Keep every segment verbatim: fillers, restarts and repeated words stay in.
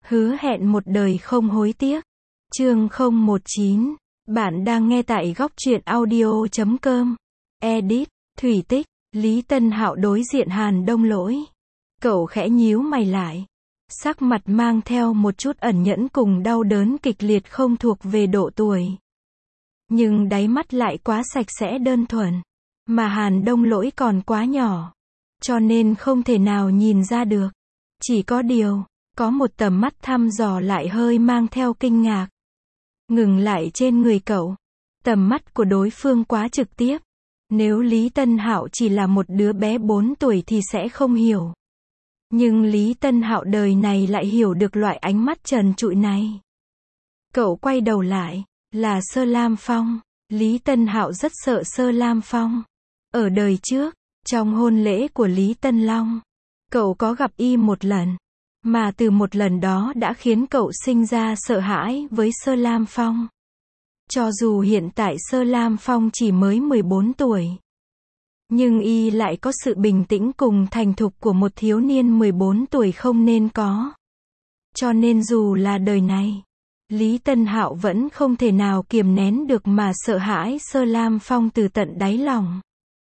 Hứa hẹn một đời không hối tiếc. Chương không một chín. Bạn đang nghe tại góc truyện audio chấm com. Edit, Thủy Tích, Lý Tân Hạo đối diện Hàn Đông Lỗi. Cậu khẽ nhíu mày lại. Sắc mặt mang theo một chút ẩn nhẫn cùng đau đớn kịch liệt không thuộc về độ tuổi. Nhưng đáy mắt lại quá sạch sẽ đơn thuần. Mà Hàn Đông Lỗi còn quá nhỏ. Cho nên không thể nào nhìn ra được. Chỉ có điều, có một tầm mắt thăm dò lại hơi mang theo kinh ngạc. Ngừng lại trên người cậu. Tầm mắt của đối phương quá trực tiếp. Nếu Lý Tân Hạo chỉ là một đứa bé bốn tuổi thì sẽ không hiểu. Nhưng Lý Tân Hạo đời này lại hiểu được loại ánh mắt trần trụi này. Cậu quay đầu lại, là Sơ Lam Phong. Lý Tân Hạo rất sợ Sơ Lam Phong. Ở đời trước, trong hôn lễ của Lý Tân Long, cậu có gặp y một lần. Mà từ một lần đó đã khiến cậu sinh ra sợ hãi với Sơ Lam Phong. Cho dù hiện tại Sơ Lam Phong chỉ mới mười bốn tuổi. Nhưng y lại có sự bình tĩnh cùng thành thục của một thiếu niên mười bốn tuổi không nên có. Cho nên dù là đời này, Lý Tân Hạo vẫn không thể nào kiềm nén được mà sợ hãi Sơ Lam Phong từ tận đáy lòng.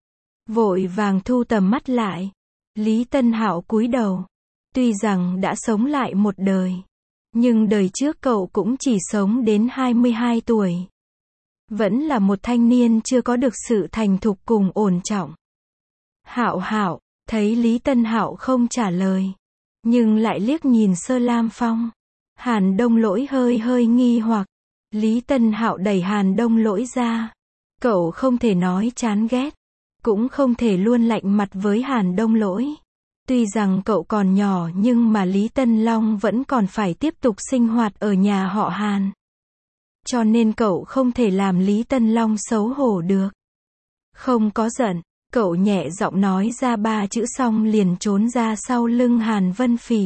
Vội vàng thu tầm mắt lại. Lý Tân Hạo cúi đầu. Tuy rằng đã sống lại một đời, nhưng đời trước cậu cũng chỉ sống đến hai mươi hai tuổi. Vẫn là một thanh niên chưa có được sự thành thục cùng ổn trọng. Hạo Hạo, thấy Lý Tân Hạo không trả lời, nhưng lại liếc nhìn Sơ Lam Phong. Hàn Đông Lỗi hơi hơi nghi hoặc. Lý Tân Hạo đẩy Hàn Đông Lỗi ra. Cậu không thể nói chán ghét, cũng không thể luôn lạnh mặt với Hàn Đông Lỗi. Tuy rằng cậu còn nhỏ nhưng mà Lý Tân Long vẫn còn phải tiếp tục sinh hoạt ở nhà họ Hàn. Cho nên cậu không thể làm Lý Tân Long xấu hổ được. Không có giận, cậu nhẹ giọng nói ra ba chữ xong liền trốn ra sau lưng Hàn Vân Phỉ.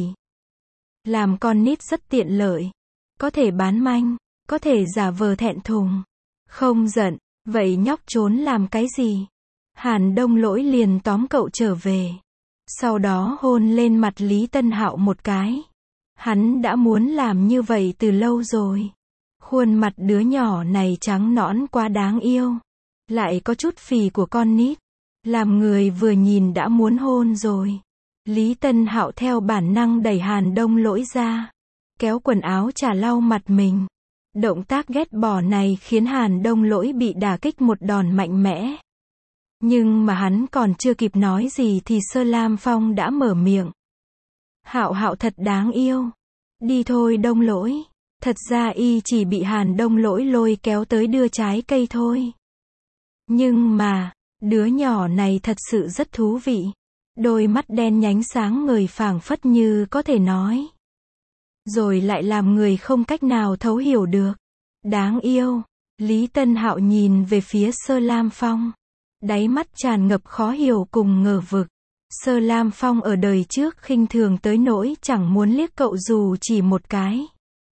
Làm con nít rất tiện lợi. Có thể bán manh, có thể giả vờ thẹn thùng. Không giận, vậy nhóc trốn làm cái gì? Hàn Đông Lỗi liền tóm cậu trở về. Sau đó hôn lên mặt Lý Tân Hạo một cái. Hắn đã muốn làm như vậy từ lâu rồi. Khuôn mặt đứa nhỏ này trắng nõn quá đáng yêu. Lại có chút phì của con nít. Làm người vừa nhìn đã muốn hôn rồi. Lý Tân Hạo theo bản năng đẩy Hàn Đông Lỗi ra. Kéo quần áo chả lau mặt mình. Động tác ghét bỏ này khiến Hàn Đông Lỗi bị đả kích một đòn mạnh mẽ. Nhưng mà hắn còn chưa kịp nói gì thì Sơ Lam Phong đã mở miệng. Hạo Hạo thật đáng yêu. Đi thôi Đông Lỗi. Thật ra y chỉ bị Hàn Đông Lỗi lôi kéo tới đưa trái cây thôi. Nhưng mà, đứa nhỏ này thật sự rất thú vị. Đôi mắt đen nhánh sáng ngời phảng phất như có thể nói. Rồi lại làm người không cách nào thấu hiểu được. Đáng yêu. Lý Tân Hạo nhìn về phía Sơ Lam Phong. Đáy mắt tràn ngập khó hiểu cùng ngờ vực. Sơ Lam Phong ở đời trước khinh thường tới nỗi chẳng muốn liếc cậu dù chỉ một cái.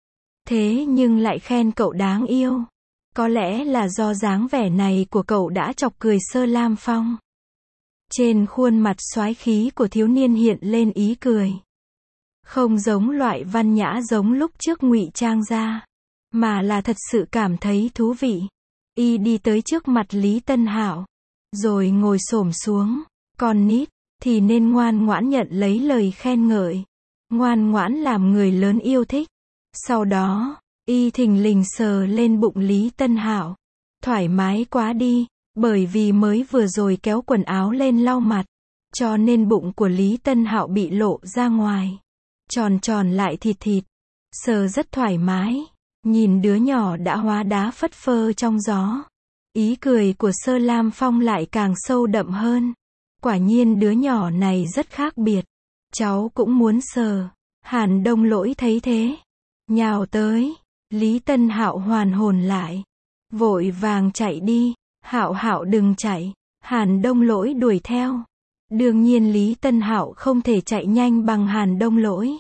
Thế nhưng lại khen cậu đáng yêu. Có lẽ là do dáng vẻ này của cậu đã chọc cười Sơ Lam Phong. Trên khuôn mặt soái khí của thiếu niên hiện lên ý cười. Không giống loại văn nhã giống lúc trước ngụy trang ra, mà là thật sự cảm thấy thú vị. Y đi tới trước mặt Lý Tân Hạo, rồi ngồi xổm xuống. Con nít thì nên ngoan ngoãn nhận lấy lời khen ngợi, ngoan ngoãn làm người lớn yêu thích. Sau đó, y thình lình sờ lên bụng Lý Tân Hạo. Thoải mái quá đi, bởi vì mới vừa rồi kéo quần áo lên lau mặt, cho nên bụng của Lý Tân Hạo bị lộ ra ngoài. Tròn tròn lại thịt thịt, sờ rất thoải mái. Nhìn đứa nhỏ đã hóa đá phất phơ trong gió. Ý cười của Sơ Lam Phong lại càng sâu đậm hơn. Quả nhiên đứa nhỏ này rất khác biệt. Cháu cũng muốn sờ. Hàn Đông Lỗi thấy thế, nhào tới. Lý Tân Hạo hoàn hồn lại, vội vàng chạy đi. Hạo Hạo đừng chạy. Hàn Đông Lỗi đuổi theo. Đương nhiên Lý Tân Hạo không thể chạy nhanh bằng Hàn Đông Lỗi.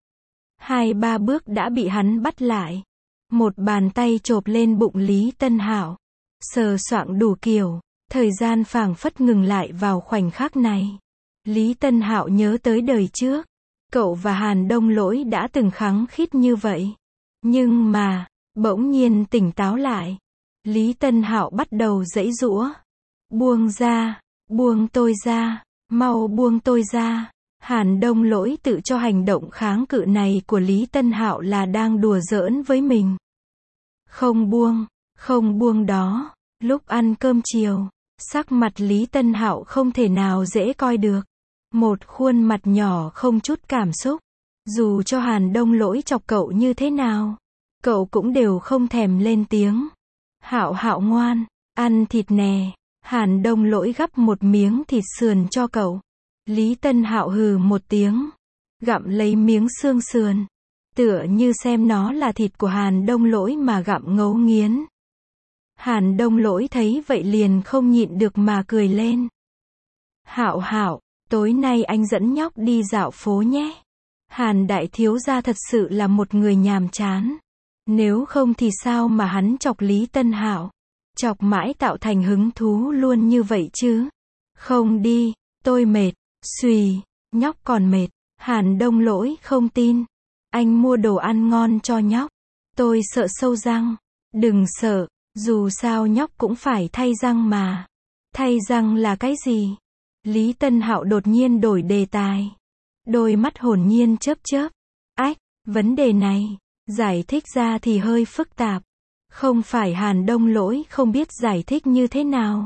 Hai ba bước đã bị hắn bắt lại. Một bàn tay chộp lên bụng Lý Tân Hạo, sờ soạng đủ kiểu. Thời gian phảng phất ngừng lại vào khoảnh khắc này. Lý Tân Hạo nhớ tới đời trước. Cậu và Hàn Đông Lỗi đã từng khăng khít như vậy. Nhưng mà, bỗng nhiên tỉnh táo lại. Lý Tân Hạo bắt đầu giãy giụa. Buông ra, buông tôi ra, mau buông tôi ra. Hàn Đông Lỗi tự cho hành động kháng cự này của Lý Tân Hạo là đang đùa giỡn với mình. Không buông, không buông đó. Lúc ăn cơm chiều, sắc mặt Lý Tân Hạo không thể nào dễ coi được. Một khuôn mặt nhỏ không chút cảm xúc. Dù cho Hàn Đông Lỗi chọc cậu như thế nào, cậu cũng đều không thèm lên tiếng. Hạo Hạo ngoan, ăn thịt nè. Hàn Đông Lỗi gắp một miếng thịt sườn cho cậu. Lý Tân Hạo hừ một tiếng, gặm lấy miếng xương sườn, tựa như xem nó là thịt của Hàn Đông Lỗi mà gặm ngấu nghiến. Hàn Đông Lỗi thấy vậy liền không nhịn được mà cười lên. Hạo Hạo, tối nay anh dẫn nhóc đi dạo phố nhé. Hàn đại thiếu gia thật sự là một người nhàm chán. Nếu không thì sao mà hắn chọc Lý Tân Hạo, chọc mãi tạo thành hứng thú luôn như vậy chứ. Không đi, tôi mệt. Xùy, nhóc còn mệt. Hàn Đông Lỗi không tin. Anh mua đồ ăn ngon cho nhóc. Tôi sợ sâu răng. Đừng sợ, dù sao nhóc cũng phải thay răng mà. Thay răng là cái gì? Lý Tân Hạo đột nhiên đổi đề tài. Đôi mắt hồn nhiên chớp chớp. Ách, vấn đề này, giải thích ra thì hơi phức tạp. Không phải Hàn Đông Lỗi không biết giải thích như thế nào,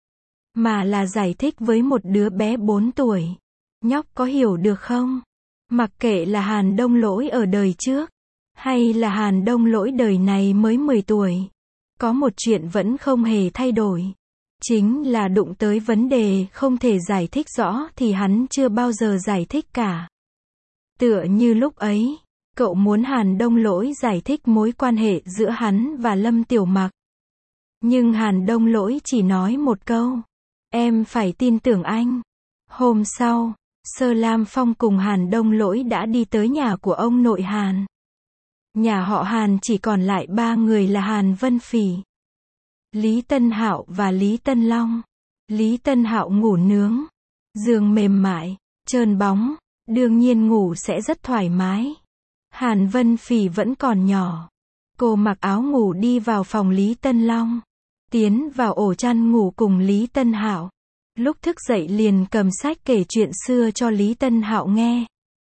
mà là giải thích với một đứa bé bốn tuổi. Nhóc có hiểu được không? Mặc kệ là Hàn Đông Lỗi ở đời trước, hay là Hàn Đông Lỗi đời này mới mười tuổi, có một chuyện vẫn không hề thay đổi. Chính là đụng tới vấn đề không thể giải thích rõ thì hắn chưa bao giờ giải thích cả. Tựa như lúc ấy, cậu muốn Hàn Đông Lỗi giải thích mối quan hệ giữa hắn và Lâm Tiểu Mặc. Nhưng Hàn Đông Lỗi chỉ nói một câu. Em phải tin tưởng anh. Hôm sau, Sơ Lam Phong cùng Hàn Đông Lỗi đã đi tới nhà của ông nội Hàn. Nhà họ Hàn chỉ còn lại ba người là Hàn Vân Phỉ, Lý Tân Hạo và Lý Tân Long. Lý Tân Hạo ngủ nướng, giường mềm mại, trơn bóng, đương nhiên ngủ sẽ rất thoải mái. Hàn Vân Phỉ vẫn còn nhỏ. Cô mặc áo ngủ đi vào phòng Lý Tân Long, tiến vào ổ chăn ngủ cùng Lý Tân Hạo. Lúc thức dậy liền cầm sách kể chuyện xưa cho Lý Tân Hạo nghe.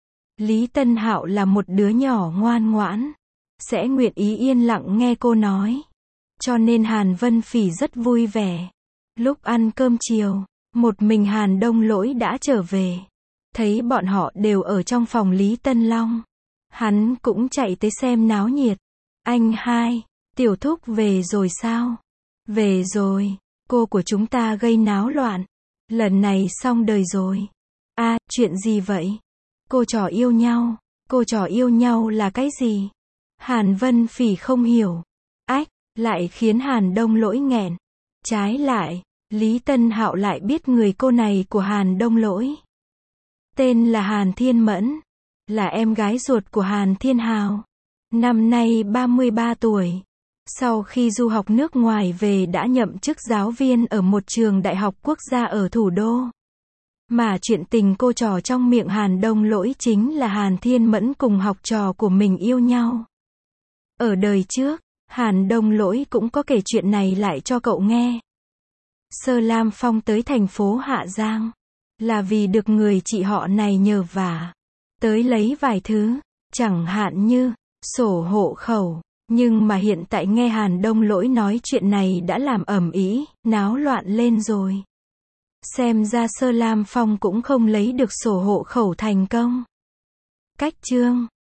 Lý Tân Hạo là một đứa nhỏ ngoan ngoãn, sẽ nguyện ý yên lặng nghe cô nói. Cho nên Hàn Vân Phỉ rất vui vẻ. Lúc ăn cơm chiều, một mình Hàn Đông Lỗi đã trở về. Thấy bọn họ đều ở trong phòng Lý Tân Long, hắn cũng chạy tới xem náo nhiệt. Anh hai, tiểu thúc về rồi sao? Về rồi, cô của chúng ta gây náo loạn. Lần này xong đời rồi. À, chuyện gì vậy? Cô trò yêu nhau. Cô trò yêu nhau là cái gì? Hàn Vân Phỉ không hiểu. Ách, lại khiến Hàn Đông Lỗi nghẹn. Trái lại, Lý Tân Hạo lại biết người cô này của Hàn Đông Lỗi. Tên là Hàn Thiên Mẫn, là em gái ruột của Hàn Thiên Hào. Năm nay ba mươi ba tuổi. Sau khi du học nước ngoài về đã nhậm chức giáo viên ở một trường đại học quốc gia ở thủ đô. Mà chuyện tình cô trò trong miệng Hàn Đông Lỗi chính là Hàn Thiên Mẫn cùng học trò của mình yêu nhau. Ở đời trước, Hàn Đông Lỗi cũng có kể chuyện này lại cho cậu nghe. Sơ Lam Phong tới thành phố Hạ Giang, là vì được người chị họ này nhờ vả tới lấy vài thứ, chẳng hạn như sổ hộ khẩu. Nhưng mà hiện tại nghe Hàn Đông Lỗi nói chuyện này đã làm ầm ĩ, náo loạn lên rồi. Xem ra Sơ Lam Phong cũng không lấy được sổ hộ khẩu thành công. Cách chương